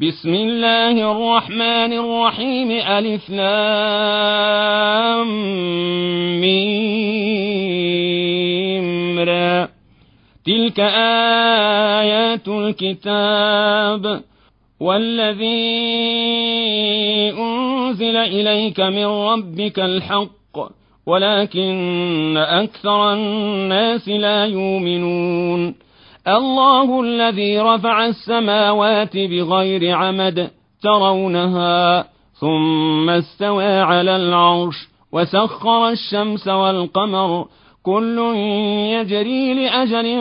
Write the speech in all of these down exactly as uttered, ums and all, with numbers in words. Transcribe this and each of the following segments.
بسم الله الرحمن الرحيم ألف لام ميم را تلك آيات الكتاب والذي أنزل إليك من ربك الحق ولكن أكثر الناس لا يؤمنون الله الذي رفع السماوات بغير عمد ترونها ثم استوى على العرش وسخر الشمس والقمر كل يجري لأجل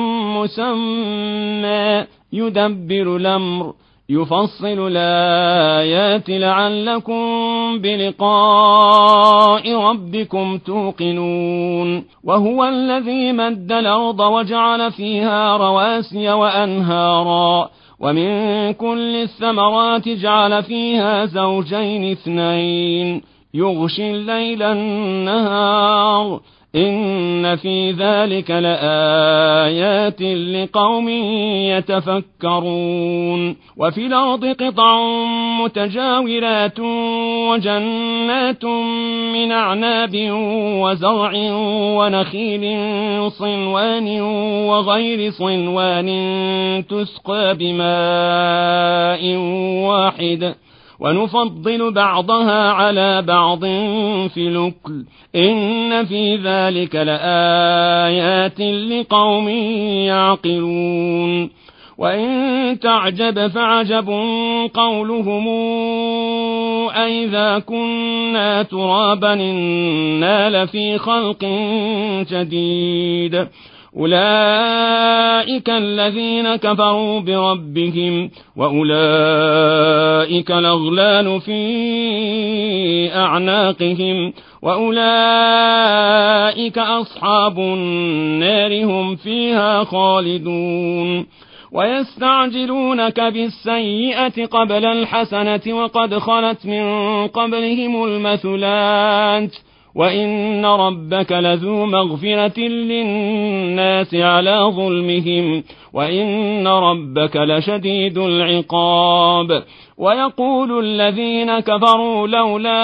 مسمى يدبر الأمر يفصل الآيات لعلكم بلقاء ربكم توقنون وهو الذي مد الأرض وجعل فيها رواسي وأنهارا ومن كل الثمرات جعل فيها زوجين اثنين يغشي الليل النهار إن في ذلك لآيات لقوم يتفكرون وفي الأرض قطع متجاورات وجنات من أعناب وزرع ونخيل صنوان وغير صنوان تسقى بماء واحد ونفضل بعضها على بعض في الأكل إن في ذلك لآيات لقوم يعقلون وإن تعجب فعجب قولهم أئذا كنا ترابا إنا لفي خلق جديد أولئك الذين كفروا بربهم وأولئك الأغلال في أعناقهم وأولئك أصحاب النار هم فيها خالدون ويستعجلونك بالسيئة قبل الحسنة وقد خلت من قبلهم المثلات وإن ربك لذو مغفرة للناس على ظلمهم وإن ربك لشديد العقاب ويقول الذين كفروا لولا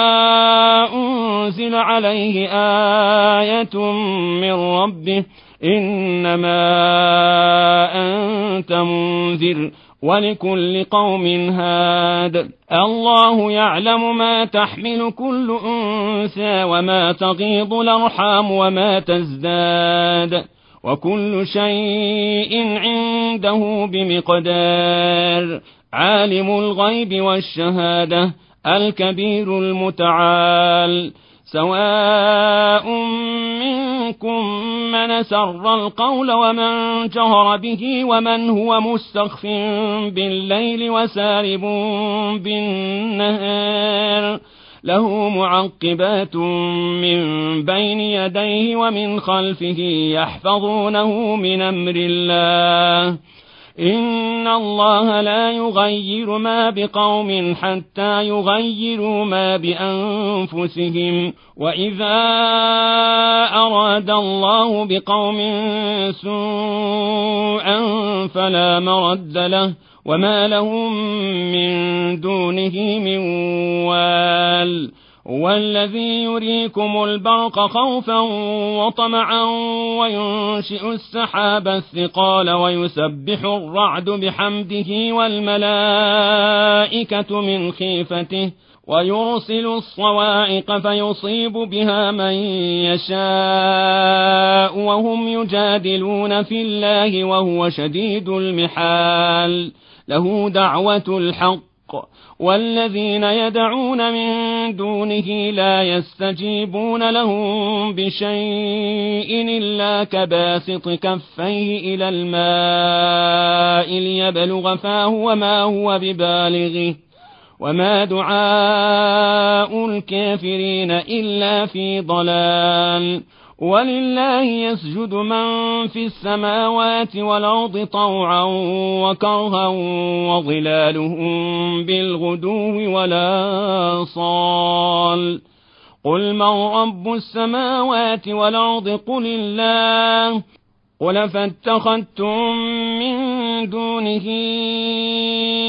أنزل عليه آية من ربه إنما أنت منذر ولكل قوم هاد الله يعلم ما تحمل كل أنثى وما تغيض الأرحام وما تزداد وكل شيء عنده بمقدار عالم الغيب والشهادة الكبير المتعال سواء منكم من سر القول ومن جهر به ومن هو مستخف بالليل وسارب بالنهار له معقبات من بين يديه ومن خلفه يحفظونه من أمر الله إن الله لا يغير ما بقوم حتى يغيروا ما بأنفسهم وإذا أراد الله بقوم سوءا فلا مرد له وما لهم من دونه من وال والذي يريكم البرق خوفا وطمعا وينشئ السحاب الثقال ويسبح الرعد بحمده والملائكة من خيفته ويرسل الصواعق فيصيب بها من يشاء وهم يجادلون في الله وهو شديد المحال له دعوة الحق والذين يدعون من دونه لا يستجيبون لهم بشيء إلا كباسط كفيه إلى الماء ليبلغ فاه وما هو ببالغه وما دعاء الكافرين إلا في ضلال ولله يسجد من في السماوات والأرض طوعا وكرها وظلالهم بالغدو ولا صال قل من رب السماوات والأرض قل الله قل فاتخذتم من دونه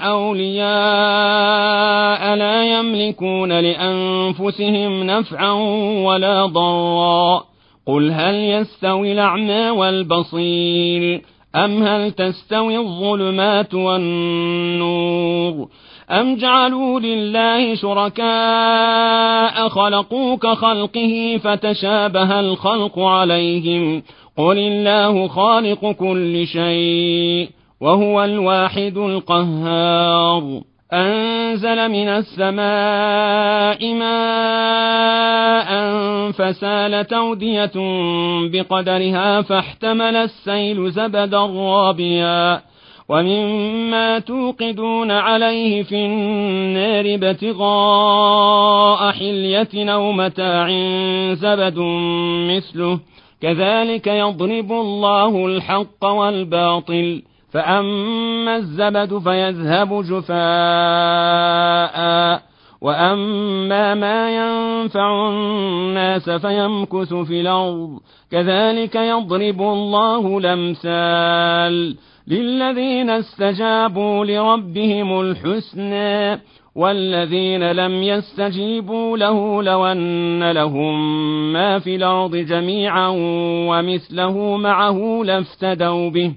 أولياء لا يملكون لأنفسهم نفعا ولا ضرا قل هل يستوي الأعمى والبصير أم هل تستوي الظلمات والنور أم جعلوا لله شركاء خلقوا كخلقه فتشابه الخلق عليهم قل الله خالق كل شيء وهو الواحد القهار أنزل من السماء ماء فسالت أودية بقدرها فاحتمل السيل زبدا رابيا ومما توقدون عليه في النار ابتغاء حلية أو متاع زبد مثله كذلك يضرب الله الحق والباطل فأما الزبد فيذهب جفاء وأما ما ينفع الناس فيمكث في الأرض كذلك يضرب الله الأمثال للذين استجابوا لربهم الحسنى والذين لم يستجيبوا له لو أن لهم ما في الأرض جميعا ومثله معه لافتدوا به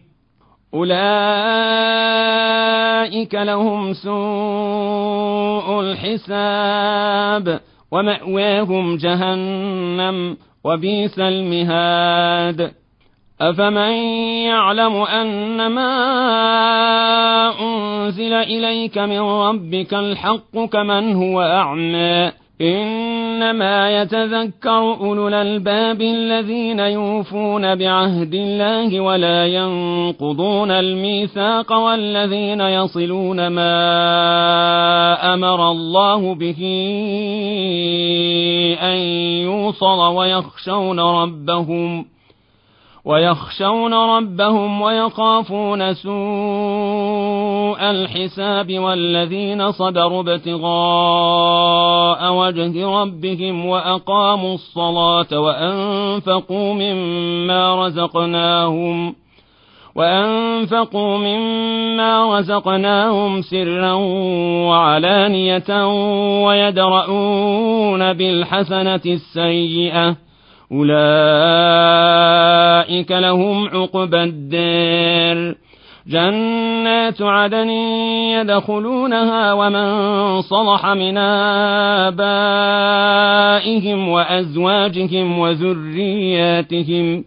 أولئك لهم سوء الحساب ومأواهم جهنم وبئس المهاد أفمن يعلم أنما أنزل إليك من ربك الحق كمن هو أعمى إنما يتذكر أولو الألباب الذين يوفون بعهد الله ولا ينقضون الميثاق والذين يصلون ما أمر الله به أن يوصل ويخشون ربهم ويخشون ربهم ويخافون سوء الحساب والذين صبروا ابتغاء وجه ربهم وأقاموا الصلاة وأنفقوا مما رزقناهم وأنفقوا مما رزقناهم سرا وعلانية ويدرؤون بالحسنة السيئة أولئك لهم عقبى الدار جنات عدن يدخلونها ومن صلح من آبائهم وأزواجهم وذرياتهم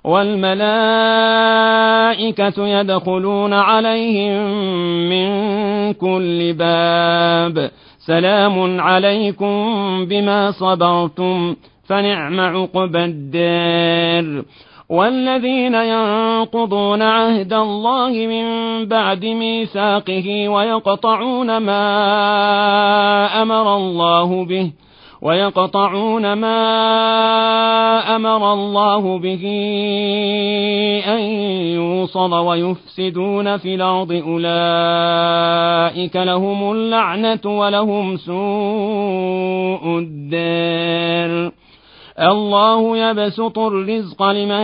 والملائكة يدخلون عليهم من كل باب سلام عليكم بما صبرتم فنعم عقبى الدار والذين ينقضون عهد الله من بعد ميثاقه ويقطعون ما أمر الله به ويقطعون ما أمر الله به أن يوصل ويفسدون في الأرض أولئك لهم اللعنة ولهم سوء الدار الله يبسط الرزق لمن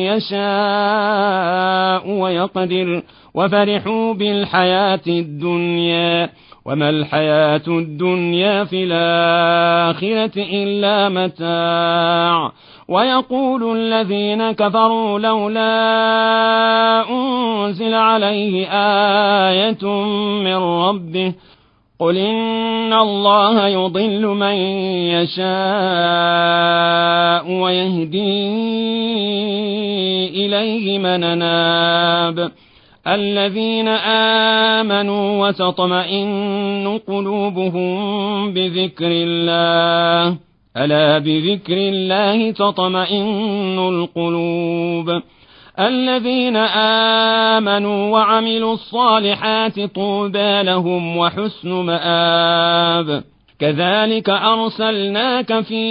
يشاء ويقدر وفرحوا بالحياة الدنيا وما الحياة الدنيا في الآخرة إلا متاع ويقول الذين كفروا لولا أنزل عليه آية من ربه قل إن الله يضل من يشاء ويهدي إليه من أناب الذين آمنوا وتطمئن قلوبهم بذكر الله ألا بذكر الله تطمئن القلوب الذين آمنوا وعملوا الصالحات طوبى لهم وحسن مآب كذلك أرسلناك في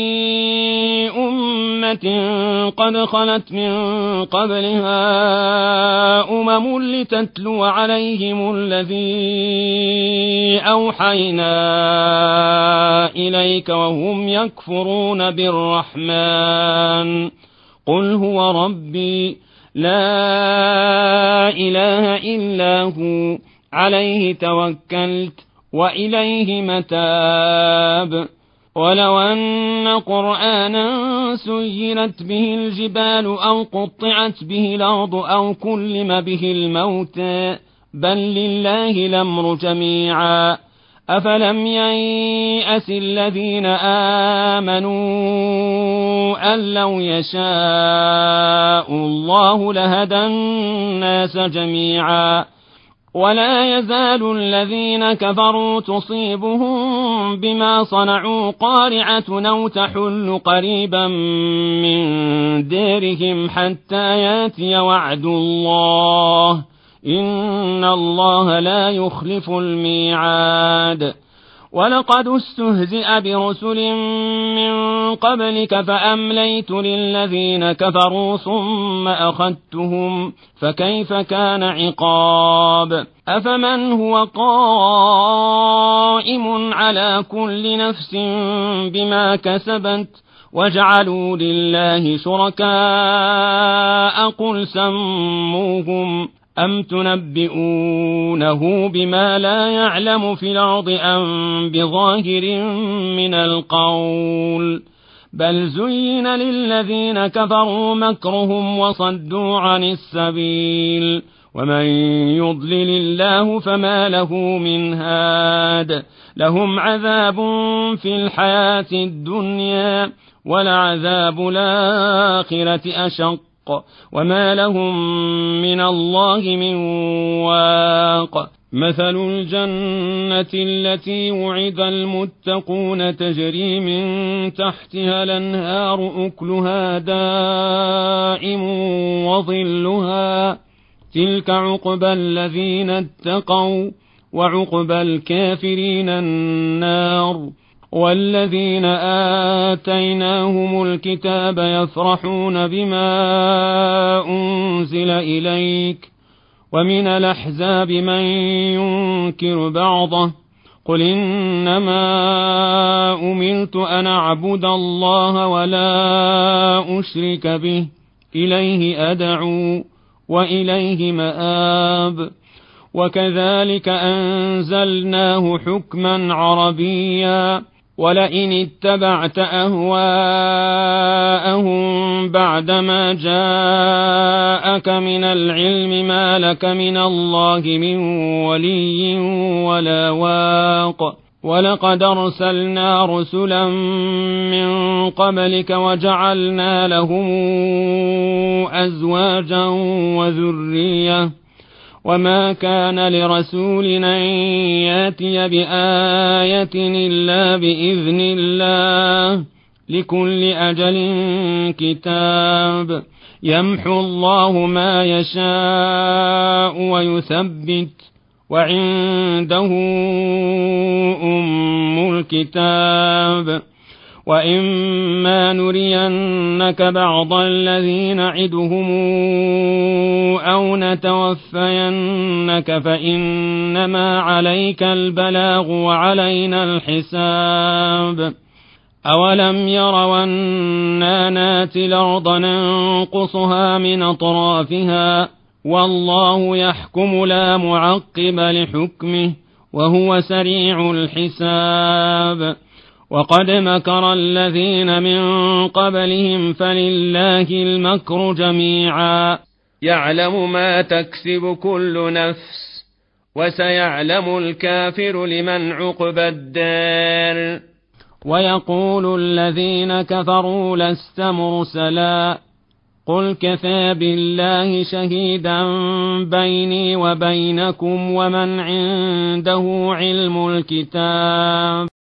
أمة قد خلت من قبلها أمم لتتلو عليهم الذي أوحينا إليك وهم يكفرون بالرحمن قل هو ربي لا إله إلا هو عليه توكلت وإليه متاب. ولو أن قرآنا سيرت به الجبال أو قطعت به الأرض أو كلم به الموتى بل لله الأمر جميعا. أفلم ييأس الذين آمنوا أن لو يشاء الله لهدى الناس جميعا. ولا يزال الذين كفروا تصيبهم بما صنعوا قارعة أو تحل قريبا من ديرهم حتى ياتي وعد الله إن الله لا يخلف الميعاد. ولقد استهزئ برسل من قبلك فأمليت للذين كفروا ثم أخذتهم فكيف كان عقاب. أفمن هو قائم على كل نفس بما كسبت وجعلوا لله شركاء قل سموهم أم تنبئونه بما لا يعلم في الأرض أم بظاهر من القول بل زين للذين كفروا مكرهم وصدوا عن السبيل ومن يضلل الله فما له من هاد. لهم عذاب في الحياة الدنيا ولعذاب الآخرة أشق وما لهم من الله من واق. مثل الجنة التي وعد المتقون تجري من تحتها الأنهار أكلها دائم وظلها تلك عقبى الذين اتقوا وعقبى الكافرين النار. والذين آتيناهم الكتاب يفرحون بما أنزل إليك ومن الأحزاب من ينكر بعضه قل إنما أمرت أن أعبد الله ولا أشرك به إليه أدعو وإليه مآب. وكذلك أنزلناه حكما عربيا ولئن اتبعت أهواءهم بعدما جاءك من العلم ما لك من الله من ولي ولا واق. ولقد أرسلنا رسلا من قبلك وجعلنا لهم أزواجا وذرية وما كان لرسول أن ياتي بآية إلا بإذن الله لكل أجل كتاب. يمحو الله ما يشاء ويثبت وعنده أم الكتاب. وإما نرينك بعض الذي نعدهم أو نتوفينك فإنما عليك البلاغ وعلينا الحساب. أولم يروا أنا ناتي الأرض ننقصها من أطرافها والله يحكم لا معقب لحكمه وهو سريع الحساب. وقد مكر الذين من قبلهم فلله المكر جميعا يعلم ما تكسب كل نفس وسيعلم الكافر لمن عقبى الدار. ويقول الذين كفروا لست مرسلا قل كفى بالله شهيدا بيني وبينكم ومن عنده علم الكتاب.